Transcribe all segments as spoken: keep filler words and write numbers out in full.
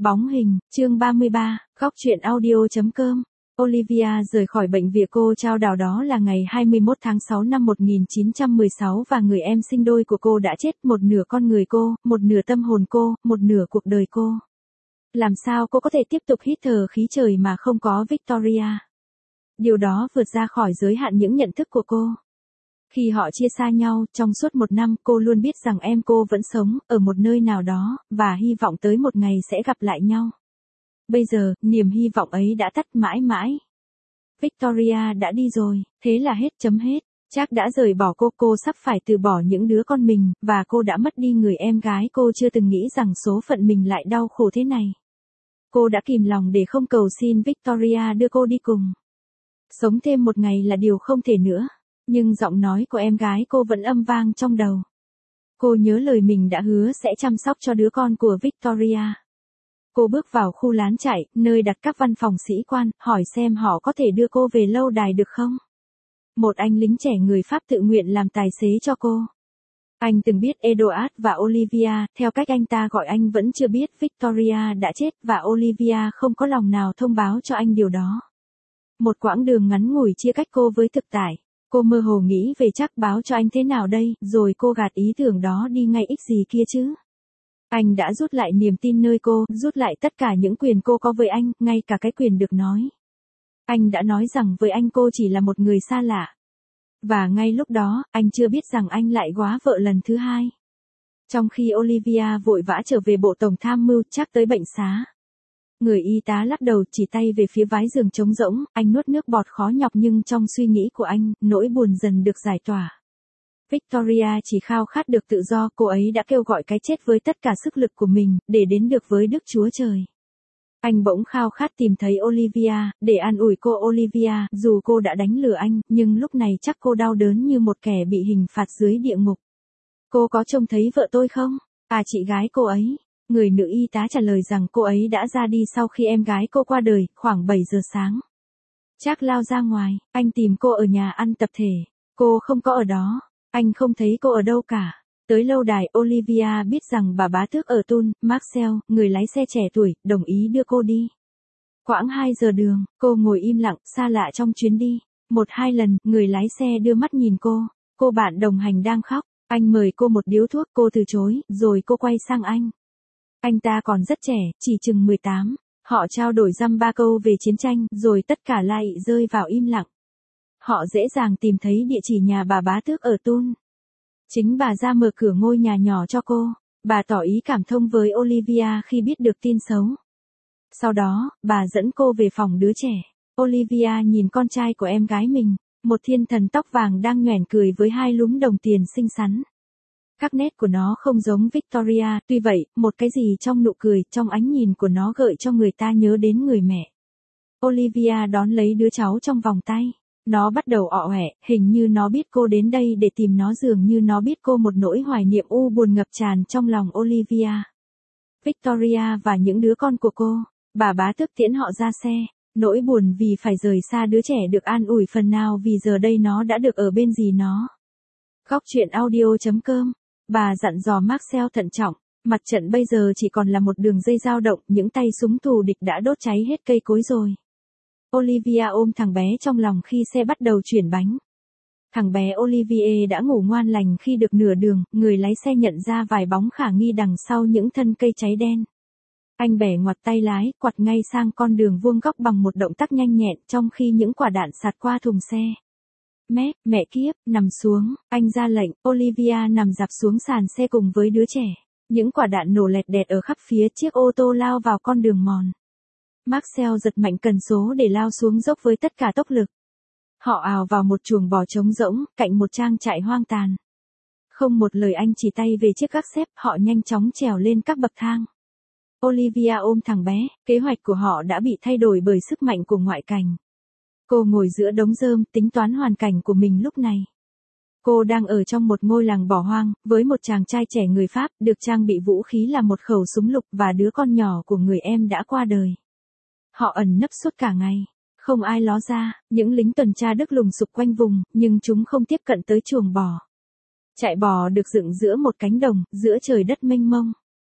Bóng hình, chương ba mươi ba, góc truyện audio.com. Olivia rời khỏi bệnh viện cô trao đảo đó là ngày hai mươi mốt tháng sáu năm một nghìn chín trăm mười sáu và người em sinh đôi của cô đã chết, một nửa con người cô, một nửa tâm hồn cô, một nửa cuộc đời cô. Làm sao cô có thể tiếp tục hít thở khí trời mà không có Victoria? Điều đó vượt ra khỏi giới hạn những nhận thức của cô. Khi họ chia xa nhau, trong suốt một năm, cô luôn biết rằng em cô vẫn sống, ở một nơi nào đó, và hy vọng tới một ngày sẽ gặp lại nhau. Bây giờ, niềm hy vọng ấy đã tắt mãi mãi. Victoria đã đi rồi, thế là hết chấm hết. Jack đã rời bỏ cô, cô sắp phải từ bỏ những đứa con mình, và cô đã mất đi người em gái cô chưa từng nghĩ rằng số phận mình lại đau khổ thế này. Cô đã kìm lòng để không cầu xin Victoria đưa cô đi cùng. Sống thêm một ngày là điều không thể nữa. Nhưng giọng nói của em gái cô vẫn âm vang trong đầu. Cô nhớ lời mình đã hứa sẽ chăm sóc cho đứa con của Victoria. Cô bước vào khu lán trại, nơi đặt các văn phòng sĩ quan, hỏi xem họ có thể đưa cô về lâu đài được không. Một anh lính trẻ người Pháp tự nguyện làm tài xế cho cô. Anh từng biết Edward và Olivia, theo cách anh ta gọi anh vẫn chưa biết Victoria đã chết và Olivia không có lòng nào thông báo cho anh điều đó. Một quãng đường ngắn ngủi chia cách cô với thực tại. Cô mơ hồ nghĩ về chắc báo cho anh thế nào đây, rồi cô gạt ý tưởng đó đi ngay ích gì kia chứ. Anh đã rút lại niềm tin nơi cô, rút lại tất cả những quyền cô có với anh, ngay cả cái quyền được nói. Anh đã nói rằng với anh cô chỉ là một người xa lạ. Và ngay lúc đó, anh chưa biết rằng anh lại góa vợ lần thứ hai. Trong khi Olivia vội vã trở về bộ tổng tham mưu, chắc tới bệnh xá. Người y tá lắc đầu chỉ tay về phía vái giường trống rỗng, anh nuốt nước bọt khó nhọc nhưng trong suy nghĩ của anh, nỗi buồn dần được giải tỏa. Victoria chỉ khao khát được tự do, cô ấy đã kêu gọi cái chết với tất cả sức lực của mình, để đến được với Đức Chúa Trời. Anh bỗng khao khát tìm thấy Olivia, để an ủi cô Olivia, dù cô đã đánh lừa anh, nhưng lúc này chắc cô đau đớn như một kẻ bị hình phạt dưới địa ngục. Cô có trông thấy vợ tôi không? À, chị gái cô ấy. Người nữ y tá trả lời rằng cô ấy đã ra đi sau khi em gái cô qua đời, khoảng bảy giờ sáng. Jack lao ra ngoài, anh tìm cô ở nhà ăn tập thể. Cô không có ở đó, anh không thấy cô ở đâu cả. Tới lâu đài, Olivia biết rằng bà bá tước ở Tun, Marcel, người lái xe trẻ tuổi, đồng ý đưa cô đi. Quãng hai giờ đường, cô ngồi im lặng, xa lạ trong chuyến đi. Một hai lần, người lái xe đưa mắt nhìn cô. Cô bạn đồng hành đang khóc. Anh mời cô một điếu thuốc, cô từ chối, rồi cô quay sang anh. Anh ta còn rất trẻ, chỉ chừng mười tám. Họ trao đổi dăm ba câu về chiến tranh, rồi tất cả lại rơi vào im lặng. Họ dễ dàng tìm thấy địa chỉ nhà bà bá tước ở Tun. Chính bà ra mở cửa ngôi nhà nhỏ cho cô. Bà tỏ ý cảm thông với Olivia khi biết được tin xấu. Sau đó, bà dẫn cô về phòng đứa trẻ. Olivia nhìn con trai của em gái mình, một thiên thần tóc vàng đang nhoẻn cười với hai lúm đồng tiền xinh xắn. Các nét của nó không giống Victoria, tuy vậy, một cái gì trong nụ cười, trong ánh nhìn của nó gợi cho người ta nhớ đến người mẹ. Olivia đón lấy đứa cháu trong vòng tay. Nó bắt đầu ọ ẻ, hình như nó biết cô đến đây để tìm nó, dường như nó biết cô, một nỗi hoài niệm u buồn ngập tràn trong lòng Olivia. Victoria và những đứa con của cô, bà bá tước tiễn họ ra xe. Nỗi buồn vì phải rời xa đứa trẻ được an ủi phần nào vì giờ đây nó đã được ở bên dì nó. Góc truyện audio.com. Bà dặn dò Marcel thận trọng, mặt trận bây giờ chỉ còn là một đường dây dao động, những tay súng thù địch đã đốt cháy hết cây cối rồi. Olivia ôm thằng bé trong lòng khi xe bắt đầu chuyển bánh. Thằng bé Olivier đã ngủ ngoan lành khi được nửa đường, người lái xe nhận ra vài bóng khả nghi đằng sau những thân cây cháy đen. Anh bẻ ngoặt tay lái, quặt ngay sang con đường vuông góc bằng một động tác nhanh nhẹn trong khi những quả đạn sạt qua thùng xe. Mẹ, mẹ kiếp, nằm xuống, anh ra lệnh, Olivia nằm dạp xuống sàn xe cùng với đứa trẻ. Những quả đạn nổ lẹt đẹt ở khắp phía, chiếc ô tô lao vào con đường mòn. Marcel giật mạnh cần số để lao xuống dốc với tất cả tốc lực. Họ ào vào một chuồng bò trống rỗng, cạnh một trang trại hoang tàn. Không một lời anh chỉ tay về chiếc gác xếp, họ nhanh chóng trèo lên các bậc thang. Olivia ôm thằng bé, kế hoạch của họ đã bị thay đổi bởi sức mạnh của ngoại cảnh. Cô ngồi giữa đống rơm, tính toán hoàn cảnh của mình lúc này. Cô đang ở trong một ngôi làng bỏ hoang, với một chàng trai trẻ người Pháp, được trang bị vũ khí là một khẩu súng lục và đứa con nhỏ của người em đã qua đời. Họ ẩn nấp suốt cả ngày. Không ai ló ra, những lính tuần tra Đức lùng sục quanh vùng, nhưng chúng không tiếp cận tới chuồng bò. Trại bò được dựng giữa một cánh đồng, giữa trời đất mênh mông.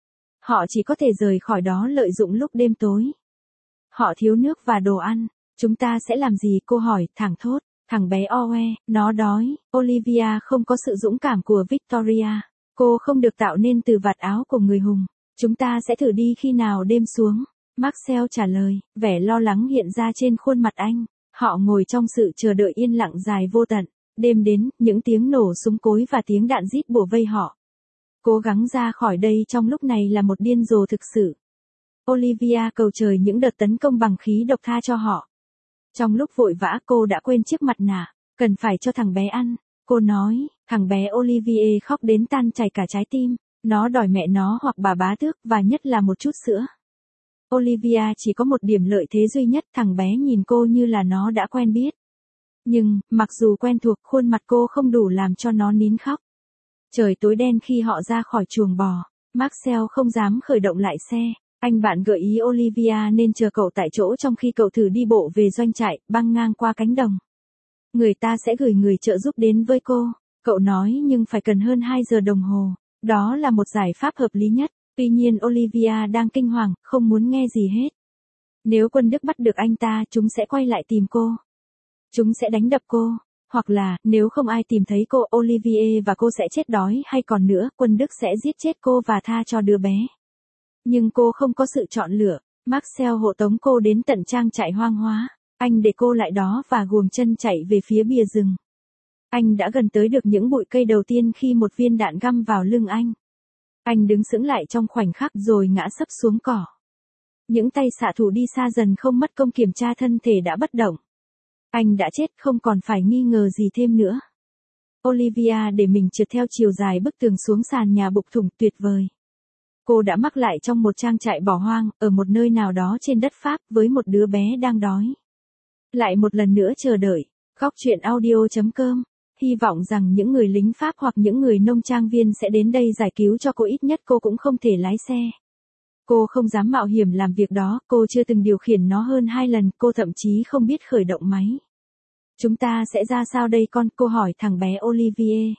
Họ chỉ có thể rời khỏi đó lợi dụng lúc đêm tối. Họ thiếu nước và đồ ăn. Chúng ta sẽ làm gì? Cô hỏi, thẳng thốt. Thằng bé Owe, nó đói. Olivia không có sự dũng cảm của Victoria. Cô không được tạo nên từ vạt áo của người hùng. Chúng ta sẽ thử đi khi nào đêm xuống. Maxwell trả lời, vẻ lo lắng hiện ra trên khuôn mặt anh. Họ ngồi trong sự chờ đợi yên lặng dài vô tận. Đêm đến, những tiếng nổ súng cối và tiếng đạn rít bủa vây họ. Cố gắng ra khỏi đây trong lúc này là một điên rồ thực sự. Olivia cầu trời những đợt tấn công bằng khí độc tha cho họ. Trong lúc vội vã cô đã quên chiếc mặt nạ, cần phải cho thằng bé ăn. Cô nói, thằng bé Olivier khóc đến tan chảy cả trái tim. Nó đòi mẹ nó hoặc bà bá tước và nhất là một chút sữa. Olivia chỉ có một điểm lợi thế duy nhất, thằng bé nhìn cô như là nó đã quen biết. Nhưng, mặc dù quen thuộc, khuôn mặt cô không đủ làm cho nó nín khóc. Trời tối đen khi họ ra khỏi chuồng bò. Maxwell không dám khởi động lại xe. Anh bạn gợi ý Olivia nên chờ cậu tại chỗ trong khi cậu thử đi bộ về doanh trại, băng ngang qua cánh đồng. Người ta sẽ gửi người trợ giúp đến với cô. Cậu nói nhưng phải cần hơn hai giờ đồng hồ. Đó là một giải pháp hợp lý nhất. Tuy nhiên Olivia đang kinh hoàng, không muốn nghe gì hết. Nếu quân Đức bắt được anh ta, chúng sẽ quay lại tìm cô. Chúng sẽ đánh đập cô. Hoặc là, nếu không ai tìm thấy cô, Olivier và cô sẽ chết đói, hay còn nữa, quân Đức sẽ giết chết cô và tha cho đứa bé. Nhưng cô không có sự chọn lựa. Maxwell hộ tống cô đến tận trang trại hoang hóa. Anh để cô lại đó và guồng chân chạy về phía bìa rừng. Anh đã gần tới được những bụi cây đầu tiên khi một viên đạn găm vào lưng anh. Anh đứng sững lại trong khoảnh khắc rồi ngã sấp xuống cỏ. Những tay xạ thủ đi xa dần không mất công kiểm tra thân thể đã bất động. Anh đã chết, không còn phải nghi ngờ gì thêm nữa. Olivia để mình trượt theo chiều dài bức tường xuống sàn nhà bục thủng tuyệt vời. Cô đã mắc lại trong một trang trại bỏ hoang, ở một nơi nào đó trên đất Pháp với một đứa bé đang đói. Lại một lần nữa chờ đợi. Góc truyện audio chấm com. Hy vọng rằng những người lính Pháp hoặc những người nông trang viên sẽ đến đây giải cứu cho cô, ít nhất cô cũng không thể lái xe. Cô không dám mạo hiểm làm việc đó, cô chưa từng điều khiển nó hơn hai lần, cô thậm chí không biết khởi động máy. Chúng ta sẽ ra sao đây con? Cô hỏi thằng bé Olivier.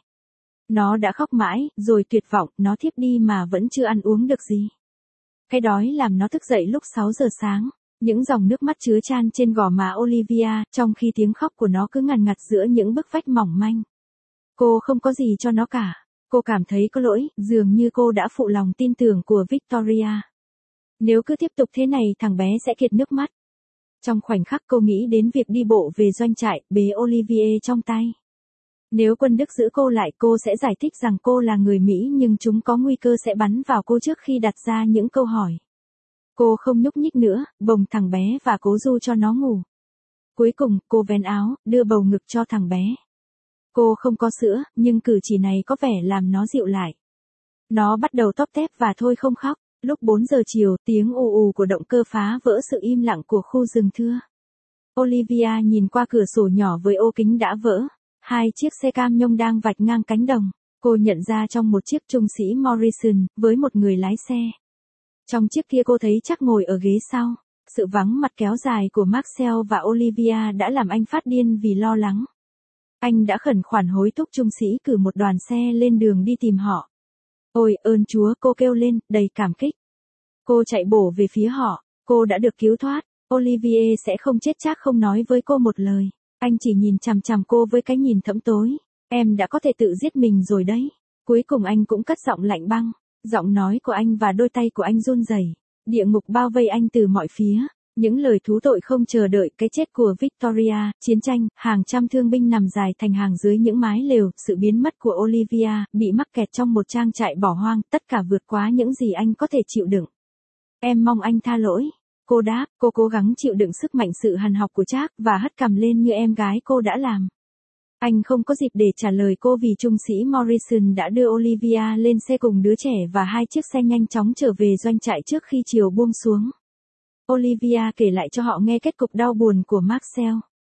Nó đã khóc mãi, rồi tuyệt vọng, nó thiếp đi mà vẫn chưa ăn uống được gì. Cái đói làm nó thức dậy lúc sáu giờ sáng. Những dòng nước mắt chứa chan trên gò má Olivia, trong khi tiếng khóc của nó cứ ngằn ngặt giữa những bức vách mỏng manh. Cô không có gì cho nó cả. Cô cảm thấy có lỗi, dường như cô đã phụ lòng tin tưởng của Victoria. Nếu cứ tiếp tục thế này thằng bé sẽ kiệt nước mắt. Trong khoảnh khắc cô nghĩ đến việc đi bộ về doanh trại, bế Olivier trong tay. Nếu quân Đức giữ cô lại, cô sẽ giải thích rằng cô là người Mỹ nhưng chúng có nguy cơ sẽ bắn vào cô trước khi đặt ra những câu hỏi. Cô không nhúc nhích nữa, bồng thằng bé và cố ru cho nó ngủ. Cuối cùng, cô vén áo, đưa bầu ngực cho thằng bé. Cô không có sữa, nhưng cử chỉ này có vẻ làm nó dịu lại. Nó bắt đầu tóp tép và thôi không khóc. Lúc bốn giờ chiều, tiếng ù ù của động cơ phá vỡ sự im lặng của khu rừng thưa. Olivia nhìn qua cửa sổ nhỏ với ô kính đã vỡ. Hai chiếc xe cam nhông đang vạch ngang cánh đồng. Cô nhận ra trong một chiếc trung sĩ Morrison, với một người lái xe. Trong chiếc kia cô thấy chắc ngồi ở ghế sau. Sự vắng mặt kéo dài của Maxwell và Olivia đã làm anh phát điên vì lo lắng. Anh đã khẩn khoản hối thúc trung sĩ cử một đoàn xe lên đường đi tìm họ. Ôi ơn Chúa, cô kêu lên, đầy cảm kích. Cô chạy bổ về phía họ. Cô đã được cứu thoát. Olivier sẽ không chết chắc không nói với cô một lời. Anh chỉ nhìn chằm chằm cô với cái nhìn thẫm tối. Em đã có thể tự giết mình rồi đấy. Cuối cùng anh cũng cất giọng lạnh băng. Giọng nói của anh và đôi tay của anh run rẩy. Địa ngục bao vây anh từ mọi phía. Những lời thú tội không chờ đợi, cái chết của Victoria, chiến tranh, hàng trăm thương binh nằm dài thành hàng dưới những mái lều, sự biến mất của Olivia, bị mắc kẹt trong một trang trại bỏ hoang, tất cả vượt quá những gì anh có thể chịu đựng. Em mong anh tha lỗi. Cô đáp, cô cố gắng chịu đựng sức mạnh sự hằn học của Trác và hất cằm lên như em gái cô đã làm. Anh không có dịp để trả lời cô vì trung sĩ Morrison đã đưa Olivia lên xe cùng đứa trẻ và hai chiếc xe nhanh chóng trở về doanh trại trước khi chiều buông xuống. Olivia kể lại cho họ nghe kết cục đau buồn của Maxwell.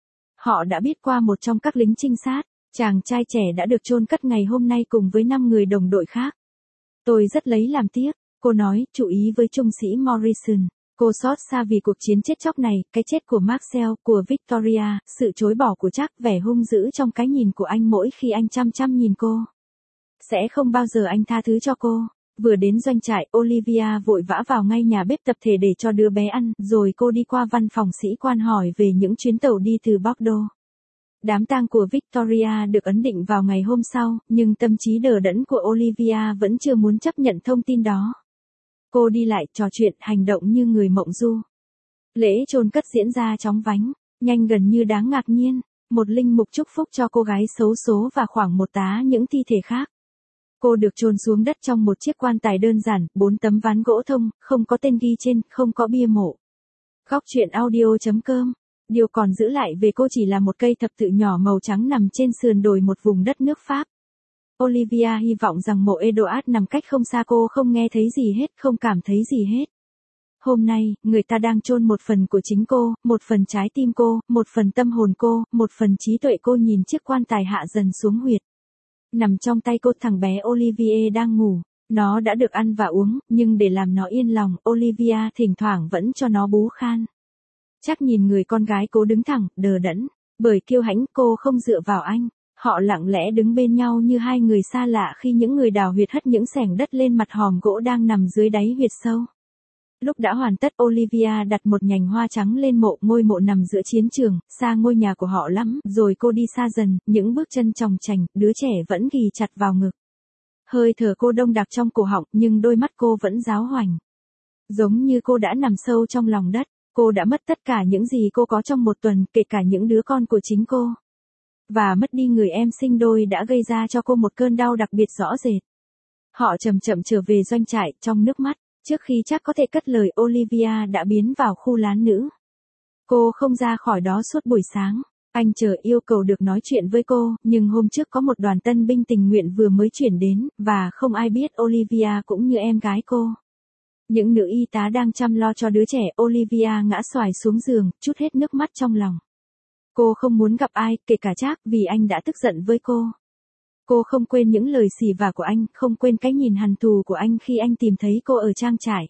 Họ đã biết qua một trong các lính trinh sát, chàng trai trẻ đã được chôn cất ngày hôm nay cùng với năm người đồng đội khác. Tôi rất lấy làm tiếc, cô nói, chú ý với trung sĩ Morrison. Cô xót xa vì cuộc chiến chết chóc này, cái chết của Maxwell, của Victoria, sự chối bỏ của Trác, vẻ hung dữ trong cái nhìn của anh mỗi khi anh chăm chăm nhìn cô. Sẽ không bao giờ anh tha thứ cho cô. Vừa đến doanh trại, Olivia vội vã vào ngay nhà bếp tập thể để cho đứa bé ăn, rồi cô đi qua văn phòng sĩ quan hỏi về những chuyến tàu đi từ Bordeaux. Đám tang của Victoria được ấn định vào ngày hôm sau, nhưng tâm trí đờ đẫn của Olivia vẫn chưa muốn chấp nhận thông tin đó. Cô đi lại, trò chuyện, hành động như người mộng du. Lễ chôn cất diễn ra chóng vánh, nhanh gần như đáng ngạc nhiên. Một linh mục chúc phúc cho cô gái xấu số và khoảng một tá những thi thể khác. Cô được chôn xuống đất trong một chiếc quan tài đơn giản, bốn tấm ván gỗ thông, không có tên ghi trên, không có bia mộ. Góc truyện audio chấm com. Điều còn giữ lại về cô chỉ là một cây thập tự nhỏ màu trắng nằm trên sườn đồi một vùng đất nước Pháp. Olivia hy vọng rằng mộ Edouard nằm cách không xa cô không nghe thấy gì hết, không cảm thấy gì hết. Hôm nay, người ta đang chôn một phần của chính cô, một phần trái tim cô, một phần tâm hồn cô, một phần trí tuệ cô nhìn chiếc quan tài hạ dần xuống huyệt. Nằm trong tay cô thằng bé Olivier đang ngủ. Nó đã được ăn và uống, nhưng để làm nó yên lòng, Olivia thỉnh thoảng vẫn cho nó bú khan. Chắc nhìn người con gái cố đứng thẳng, đờ đẫn. Bởi kiêu hãnh cô không dựa vào anh. Họ lặng lẽ đứng bên nhau như hai người xa lạ khi những người đào huyệt hất những xẻng đất lên mặt hòm gỗ đang nằm dưới đáy huyệt sâu. Lúc đã hoàn tất, Olivia đặt một nhành hoa trắng lên mộ, ngôi mộ nằm giữa chiến trường, xa ngôi nhà của họ lắm, rồi cô đi xa dần, những bước chân chòng chành, đứa trẻ vẫn ghì chặt vào ngực. Hơi thở cô đông đặc trong cổ họng, nhưng đôi mắt cô vẫn giáo hoành. Giống như cô đã nằm sâu trong lòng đất, cô đã mất tất cả những gì cô có trong một tuần, kể cả những đứa con của chính cô. Và mất đi người em sinh đôi đã gây ra cho cô một cơn đau đặc biệt rõ rệt. Họ chậm chậm trở về doanh trại, trong nước mắt. Trước khi chắc có thể cất lời, Olivia đã biến vào khu lán nữ. Cô không ra khỏi đó suốt buổi sáng. Anh chờ yêu cầu được nói chuyện với cô, nhưng hôm trước có một đoàn tân binh tình nguyện vừa mới chuyển đến, và không ai biết Olivia cũng như em gái cô. Những nữ y tá đang chăm lo cho đứa trẻ. Olivia ngã xoài xuống giường, trút hết nước mắt trong lòng. Cô không muốn gặp ai, kể cả Jack, vì anh đã tức giận với cô. Cô không quên những lời xỉ vả của anh, không quên cái nhìn hằn thù của anh khi anh tìm thấy cô ở trang trại.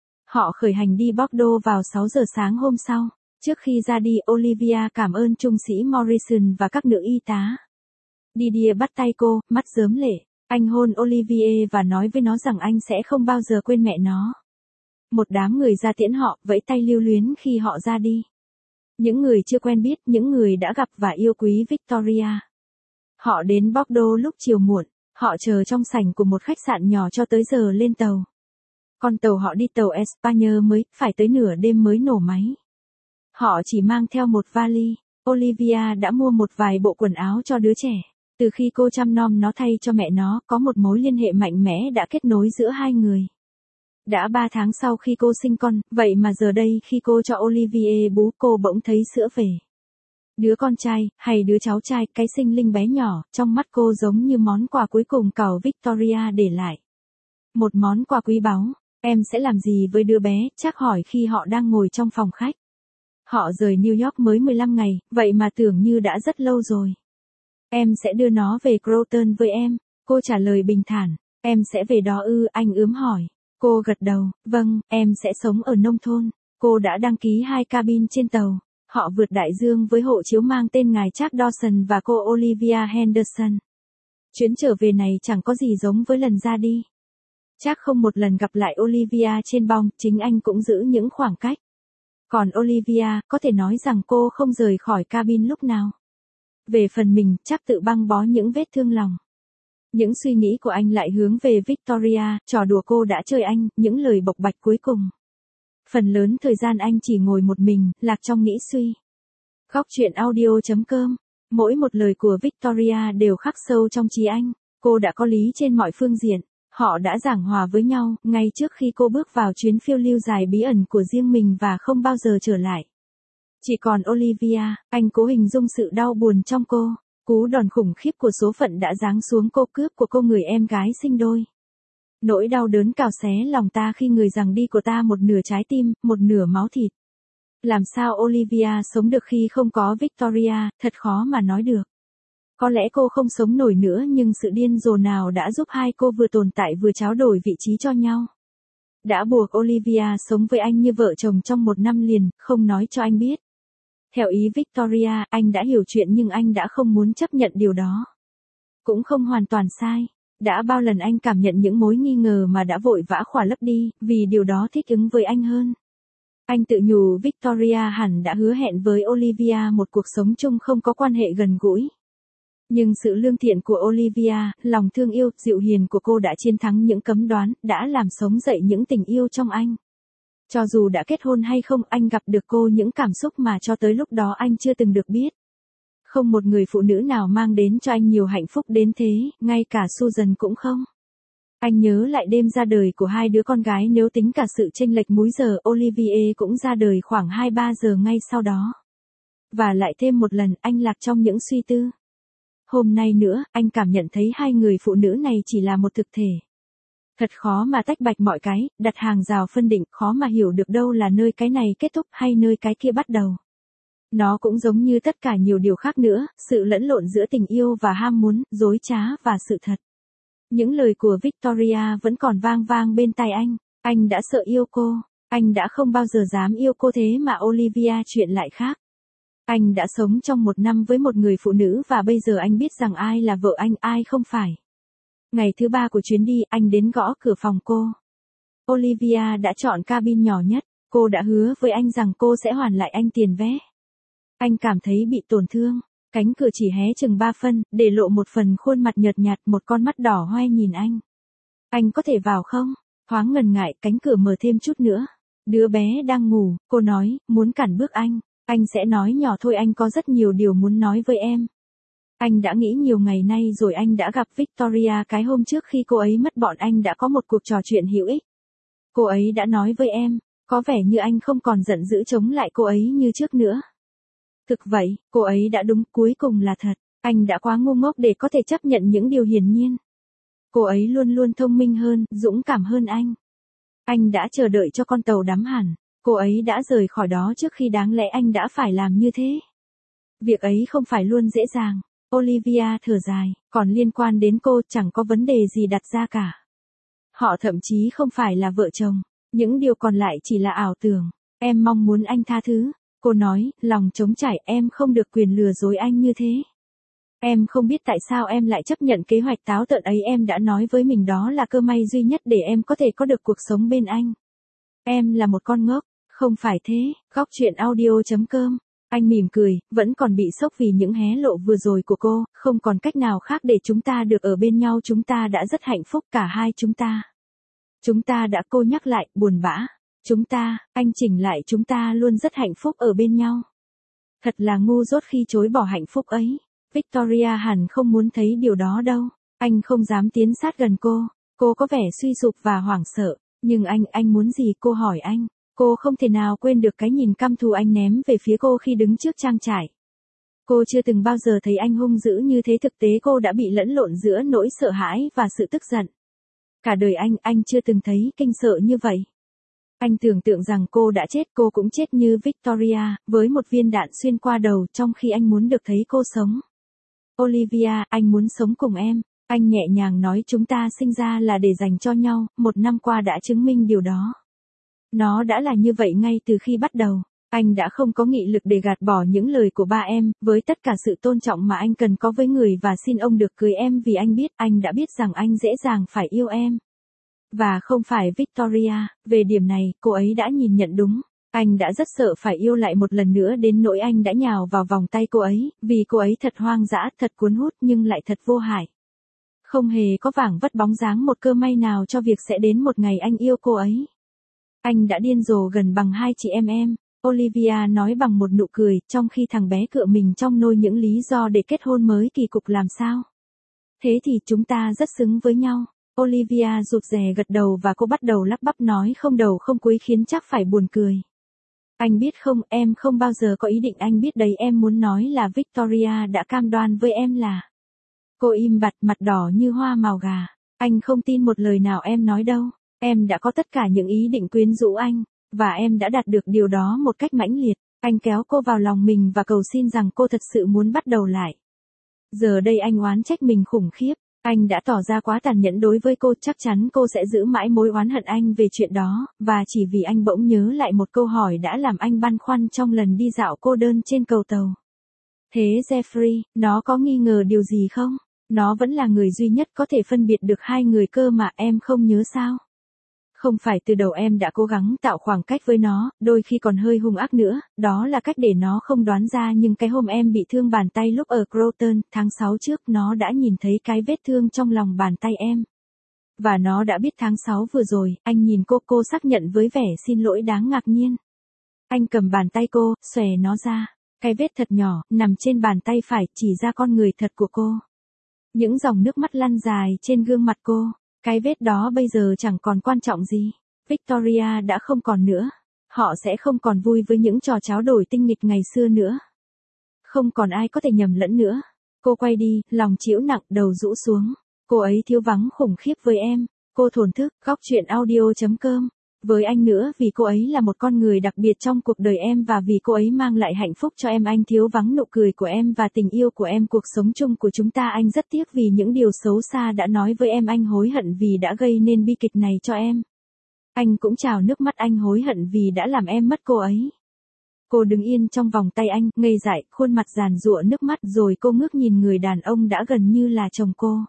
Họ khởi hành đi Bordeaux vào sáu giờ sáng hôm sau. Trước khi ra đi, Olivia cảm ơn trung sĩ Morrison và các nữ y tá. Didier bắt tay cô, mắt rớm lệ. Anh hôn Olivier và nói với nó rằng anh sẽ không bao giờ quên mẹ nó. Một đám người ra tiễn họ, vẫy tay lưu luyến khi họ ra đi. Những người chưa quen biết, những người đã gặp và yêu quý Victoria. Họ đến Bordeaux lúc chiều muộn, họ chờ trong sảnh của một khách sạn nhỏ cho tới giờ lên tàu. Con tàu họ đi tàu Espagne mới, phải tới nửa đêm mới nổ máy. Họ chỉ mang theo một vali. Olivia đã mua một vài bộ quần áo cho đứa trẻ. Từ khi cô chăm nom nó thay cho mẹ nó, có một mối liên hệ mạnh mẽ đã kết nối giữa hai người. Đã ba tháng sau khi cô sinh con, vậy mà giờ đây khi cô cho Olivier bú, cô bỗng thấy sữa về. Đứa con trai, hay đứa cháu trai, cái sinh linh bé nhỏ, trong mắt cô giống như món quà cuối cùng cậu Victoria để lại. Một món quà quý báu. Em sẽ làm gì với đứa bé? Chắc hỏi khi họ đang ngồi trong phòng khách. Họ rời New York mới mười lăm ngày, vậy mà tưởng như đã rất lâu rồi. Em sẽ đưa nó về Croton với em. Cô trả lời bình thản. Em sẽ về đó ư? Anh ướm hỏi. Cô gật đầu. Vâng, em sẽ sống ở nông thôn. Cô đã đăng ký hai cabin trên tàu. Họ vượt đại dương với hộ chiếu mang tên ngài Jack Dawson và cô Olivia Henderson. Chuyến trở về này chẳng có gì giống với lần ra đi. Jack không một lần gặp lại Olivia trên bong, chính anh cũng giữ những khoảng cách. Còn Olivia, có thể nói rằng cô không rời khỏi cabin lúc nào. Về phần mình, Jack tự băng bó những vết thương lòng. Những suy nghĩ của anh lại hướng về Victoria, trò đùa cô đã chơi anh, những lời bộc bạch cuối cùng. Phần lớn thời gian anh chỉ ngồi một mình, lạc trong nghĩ suy. Góc truyện audio chấm com. Mỗi một lời của Victoria đều khắc sâu trong trí anh. Cô đã có lý trên mọi phương diện. Họ đã giảng hòa với nhau, ngay trước khi cô bước vào chuyến phiêu lưu dài bí ẩn của riêng mình và không bao giờ trở lại. Chỉ còn Olivia, anh cố hình dung sự đau buồn trong cô. Cú đòn khủng khiếp của số phận đã giáng xuống cô, cướp của cô người em gái sinh đôi. Nỗi đau đớn cào xé lòng ta khi người rằng đi của ta một nửa trái tim, một nửa máu thịt. Làm sao Olivia sống được khi không có Victoria, thật khó mà nói được. Có lẽ cô không sống nổi nữa, nhưng sự điên rồ nào đã giúp hai cô vừa tồn tại vừa trao đổi vị trí cho nhau. Đã buộc Olivia sống với anh như vợ chồng trong một năm liền, không nói cho anh biết. Theo ý Victoria, anh đã hiểu chuyện nhưng anh đã không muốn chấp nhận điều đó. Cũng không hoàn toàn sai. Đã bao lần anh cảm nhận những mối nghi ngờ mà đã vội vã khỏa lấp đi, vì điều đó thích ứng với anh hơn. Anh tự nhủ Victoria hẳn đã hứa hẹn với Olivia một cuộc sống chung không có quan hệ gần gũi. Nhưng sự lương thiện của Olivia, lòng thương yêu, dịu hiền của cô đã chiến thắng những cấm đoán, đã làm sống dậy những tình yêu trong anh. Cho dù đã kết hôn hay không, anh gặp được cô những cảm xúc mà cho tới lúc đó anh chưa từng được biết. Không một người phụ nữ nào mang đến cho anh nhiều hạnh phúc đến thế, ngay cả Susan cũng không. Anh nhớ lại đêm ra đời của hai đứa con gái, nếu tính cả sự chênh lệch múi giờ, Olivier cũng ra đời khoảng hai ba giờ ngay sau đó. Và lại thêm một lần, anh lạc trong những suy tư. Hôm nay nữa, anh cảm nhận thấy hai người phụ nữ này chỉ là một thực thể. Thật khó mà tách bạch mọi cái, đặt hàng rào phân định, khó mà hiểu được đâu là nơi cái này kết thúc hay nơi cái kia bắt đầu. Nó cũng giống như tất cả nhiều điều khác nữa, sự lẫn lộn giữa tình yêu và ham muốn, dối trá và sự thật. Những lời của Victoria vẫn còn vang vang bên tai anh. Anh đã sợ yêu cô. Anh đã không bao giờ dám yêu cô thế mà Olivia chuyện lại khác. Anh đã sống trong một năm với một người phụ nữ và bây giờ anh biết rằng ai là vợ anh, ai không phải. Ngày thứ ba của chuyến đi, anh đến gõ cửa phòng cô. Olivia đã chọn cabin nhỏ nhất. Cô đã hứa với anh rằng cô sẽ hoàn lại anh tiền vé. Anh cảm thấy bị tổn thương. Cánh cửa chỉ hé chừng ba phân, để lộ một phần khuôn mặt nhợt nhạt, một con mắt đỏ hoe nhìn anh. Anh có thể vào không? Thoáng ngần ngại, cánh cửa mở thêm chút nữa. Đứa bé đang ngủ, cô nói, muốn cản bước anh. Anh sẽ nói nhỏ thôi, anh có rất nhiều điều muốn nói với em. Anh đã nghĩ nhiều ngày nay rồi. Anh đã gặp Victoria cái hôm trước khi cô ấy mất, bọn anh đã có một cuộc trò chuyện hữu ích. Cô ấy đã nói với em, có vẻ như anh không còn giận dữ chống lại cô ấy như trước nữa. Thực vậy, cô ấy đã đúng, cuối cùng là thật. Anh đã quá ngu ngốc để có thể chấp nhận những điều hiển nhiên. Cô ấy luôn luôn thông minh hơn, dũng cảm hơn anh. Anh đã chờ đợi cho con tàu đắm hẳn. Cô ấy đã rời khỏi đó trước khi đáng lẽ anh đã phải làm như thế. Việc ấy không phải luôn dễ dàng. Olivia thở dài, còn liên quan đến cô chẳng có vấn đề gì đặt ra cả. Họ thậm chí không phải là vợ chồng. Những điều còn lại chỉ là ảo tưởng. Em mong muốn anh tha thứ. Cô nói, lòng trống trải, em không được quyền lừa dối anh như thế. Em không biết tại sao em lại chấp nhận kế hoạch táo tợn ấy. Em đã nói với mình đó là cơ may duy nhất để em có thể có được cuộc sống bên anh. Em là một con ngốc, không phải thế. Góc chuyện audio chấm com. Anh mỉm cười, vẫn còn bị sốc vì những hé lộ vừa rồi của cô. Không còn cách nào khác để chúng ta được ở bên nhau. Chúng ta đã rất hạnh phúc, cả hai chúng ta. Chúng ta đã, cô nhắc lại, buồn bã. Chúng ta, anh chỉnh lại, chúng ta luôn rất hạnh phúc ở bên nhau. Thật là ngu dốt khi chối bỏ hạnh phúc ấy. Victoria hẳn không muốn thấy điều đó đâu. Anh không dám tiến sát gần cô. Cô có vẻ suy sụp và hoảng sợ. Nhưng anh, anh muốn gì? Cô hỏi anh. Cô không thể nào quên được cái nhìn căm thù anh ném về phía cô khi đứng trước trang trại. Cô chưa từng bao giờ thấy anh hung dữ như thế. Thực tế cô đã bị lẫn lộn giữa nỗi sợ hãi và sự tức giận. Cả đời anh, anh chưa từng thấy kinh sợ như vậy. Anh tưởng tượng rằng cô đã chết, cô cũng chết như Victoria, với một viên đạn xuyên qua đầu, trong khi anh muốn được thấy cô sống. Olivia, anh muốn sống cùng em. Anh nhẹ nhàng nói, chúng ta sinh ra là để dành cho nhau, một năm qua đã chứng minh điều đó. Nó đã là như vậy ngay từ khi bắt đầu. Anh đã không có nghị lực để gạt bỏ những lời của ba em, với tất cả sự tôn trọng mà anh cần có với người, và xin ông được cưới em vì anh biết, anh đã biết rằng anh dễ dàng phải yêu em. Và không phải Victoria. Về điểm này, cô ấy đã nhìn nhận đúng. Anh đã rất sợ phải yêu lại một lần nữa đến nỗi anh đã nhào vào vòng tay cô ấy, vì cô ấy thật hoang dã, thật cuốn hút nhưng lại thật vô hại. Không hề có vảng vất bóng dáng một cơ may nào cho việc sẽ đến một ngày anh yêu cô ấy. Anh đã điên rồ gần bằng hai chị em em. Olivia nói bằng một nụ cười, trong khi thằng bé cựa mình trong nôi những lý do để kết hôn mới kỳ cục làm sao. Thế thì chúng ta rất xứng với nhau. Olivia rụt rè gật đầu và cô bắt đầu lắp bắp nói không đầu không cuối khiến chắc phải buồn cười. Anh biết không, em không bao giờ có ý định, anh biết đấy, em muốn nói là Victoria đã cam đoan với em là. Cô im bặt, mặt đỏ như hoa màu gà. Anh không tin một lời nào em nói đâu. Em đã có tất cả những ý định quyến rũ anh, và em đã đạt được điều đó một cách mãnh liệt. Anh kéo cô vào lòng mình và cầu xin rằng cô thật sự muốn bắt đầu lại. Giờ đây anh oán trách mình khủng khiếp. Anh đã tỏ ra quá tàn nhẫn đối với cô, chắc chắn cô sẽ giữ mãi mối oán hận anh về chuyện đó, và chỉ vì anh bỗng nhớ lại một câu hỏi đã làm anh băn khoăn trong lần đi dạo cô đơn trên cầu tàu. Thế Jeffrey, nó có nghi ngờ điều gì không? Nó vẫn là người duy nhất có thể phân biệt được hai người cơ mà, em không nhớ sao? Không phải từ đầu em đã cố gắng tạo khoảng cách với nó, đôi khi còn hơi hung ác nữa, đó là cách để nó không đoán ra, nhưng cái hôm em bị thương bàn tay lúc ở Croton, tháng sáu trước, nó đã nhìn thấy cái vết thương trong lòng bàn tay em. Và nó đã biết tháng sáu vừa rồi, anh nhìn cô, cô xác nhận với vẻ xin lỗi đáng ngạc nhiên. Anh cầm bàn tay cô, xòe nó ra. Cái vết thật nhỏ, nằm trên bàn tay phải, chỉ ra con người thật của cô. Những dòng nước mắt lăn dài trên gương mặt cô. Cái vết đó bây giờ chẳng còn quan trọng gì. Victoria đã không còn nữa. Họ sẽ không còn vui với những trò tráo đổi tinh nghịch ngày xưa nữa. Không còn ai có thể nhầm lẫn nữa. Cô quay đi, lòng trĩu nặng, đầu rũ xuống. Cô ấy thiếu vắng khủng khiếp với em. Cô thổn thức, góc chuyện audio chấm com. Với anh nữa, vì cô ấy là một con người đặc biệt trong cuộc đời em và vì cô ấy mang lại hạnh phúc cho em, anh thiếu vắng nụ cười của em và tình yêu của em, cuộc sống chung của chúng ta. Anh rất tiếc vì những điều xấu xa đã nói với em, anh hối hận vì đã gây nên bi kịch này cho em. Anh cũng trào nước mắt, anh hối hận vì đã làm em mất cô ấy. Cô đứng yên trong vòng tay anh, ngây dại, khuôn mặt giàn giụa nước mắt, rồi cô ngước nhìn người đàn ông đã gần như là chồng cô.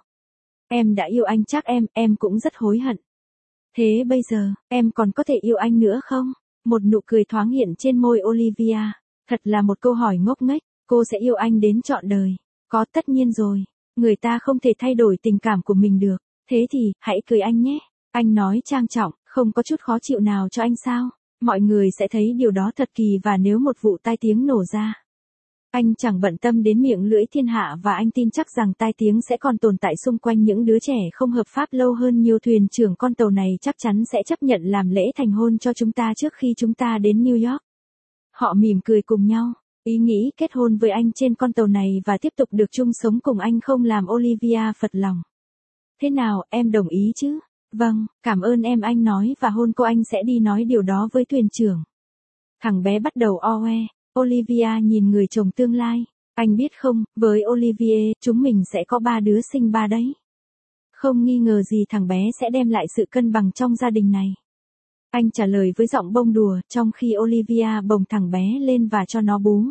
Em đã yêu anh chắc em, em cũng rất hối hận. Thế bây giờ, em còn có thể yêu anh nữa không? Một nụ cười thoáng hiện trên môi Olivia. Thật là một câu hỏi ngốc nghếch, cô sẽ yêu anh đến trọn đời. Có, tất nhiên rồi. Người ta không thể thay đổi tình cảm của mình được. Thế thì, hãy cưới anh nhé. Anh nói trang trọng, không có chút khó chịu nào cho anh sao? Mọi người sẽ thấy điều đó thật kỳ, và nếu một vụ tai tiếng nổ ra, anh chẳng bận tâm đến miệng lưỡi thiên hạ, và anh tin chắc rằng tai tiếng sẽ còn tồn tại xung quanh những đứa trẻ không hợp pháp lâu hơn nhiều. Thuyền trưởng con tàu này chắc chắn sẽ chấp nhận làm lễ thành hôn cho chúng ta trước khi chúng ta đến New York. Họ mỉm cười cùng nhau. Ý nghĩ kết hôn với anh trên con tàu này và tiếp tục được chung sống cùng anh không làm Olivia phật lòng. Thế nào, em đồng ý chứ? Vâng, cảm ơn em, anh nói và hôn cô. Anh sẽ đi nói điều đó với thuyền trưởng. Thằng bé bắt đầu o oe. Olivia nhìn người chồng tương lai. Anh biết không, với Olivier, chúng mình sẽ có ba đứa sinh ba đấy. Không nghi ngờ gì thằng bé sẽ đem lại sự cân bằng trong gia đình này. Anh trả lời với giọng bông đùa, trong khi Olivia bồng thằng bé lên và cho nó bú.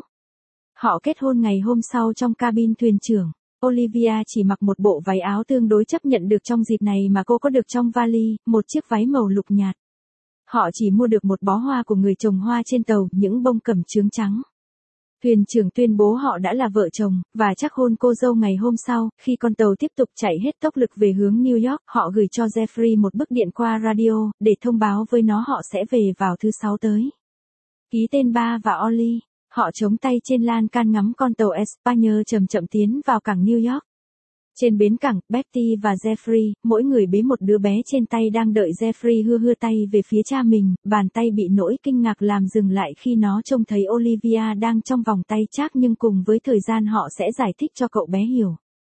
Họ kết hôn ngày hôm sau trong cabin thuyền trưởng. Olivia chỉ mặc một bộ váy áo tương đối chấp nhận được trong dịp này mà cô có được trong vali, một chiếc váy màu lục nhạt. Họ chỉ mua được một bó hoa của người trồng hoa trên tàu, những bông cẩm chướng trắng. Thuyền trưởng tuyên bố họ đã là vợ chồng, và chắc hôn cô dâu ngày hôm sau. Khi con tàu tiếp tục chạy hết tốc lực về hướng New York, họ gửi cho Jeffrey một bức điện qua radio, để thông báo với nó họ sẽ về vào thứ sáu tới. Ký tên ba và Ollie. Họ chống tay trên lan can ngắm con tàu Espagne chậm chậm tiến vào cảng New York. Trên bến cảng, Betty và Jeffrey, mỗi người bế một đứa bé trên tay đang đợi. Jeffrey hưa hưa tay về phía cha mình, bàn tay bị nỗi kinh ngạc làm dừng lại khi nó trông thấy Olivia đang trong vòng tay Jack, nhưng cùng với thời gian họ sẽ giải thích cho cậu bé hiểu.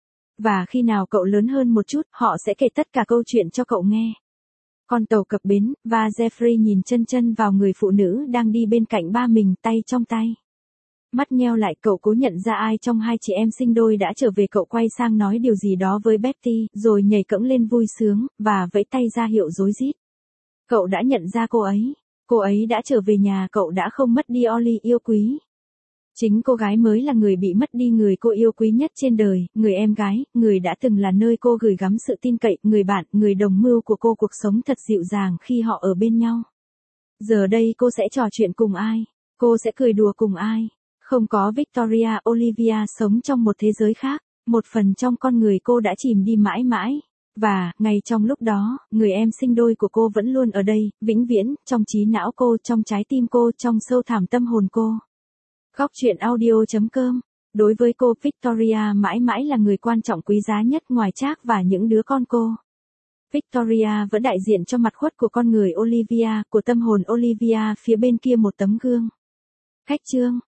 Và khi nào cậu lớn hơn một chút, họ sẽ kể tất cả câu chuyện cho cậu nghe. Con tàu cập bến, và Jeffrey nhìn chân chân vào người phụ nữ đang đi bên cạnh ba mình, tay trong tay. Mắt nheo lại, cậu cố nhận ra ai trong hai chị em sinh đôi đã trở về. Cậu quay sang nói điều gì đó với Betty, rồi nhảy cẫng lên vui sướng, và vẫy tay ra hiệu rối rít. Cậu đã nhận ra cô ấy. Cô ấy đã trở về nhà, cậu đã không mất đi Ollie yêu quý. Chính cô gái mới là người bị mất đi người cô yêu quý nhất trên đời, người em gái, người đã từng là nơi cô gửi gắm sự tin cậy, người bạn, người đồng mưu của cô. Cuộc sống thật dịu dàng khi họ ở bên nhau. Giờ đây cô sẽ trò chuyện cùng ai? Cô sẽ cười đùa cùng ai? Không có Victoria, Olivia sống trong một thế giới khác, một phần trong con người cô đã chìm đi mãi mãi. Và, ngay trong lúc đó, người em sinh đôi của cô vẫn luôn ở đây, vĩnh viễn, trong trí não cô, trong trái tim cô, trong sâu thẳm tâm hồn cô. Góc chuyện audio chấm com. Đối với cô, Victoria mãi mãi là người quan trọng quý giá nhất ngoài Jack và những đứa con cô. Victoria vẫn đại diện cho mặt khuất của con người Olivia, của tâm hồn Olivia. Phía bên kia một tấm gương. Khách chương.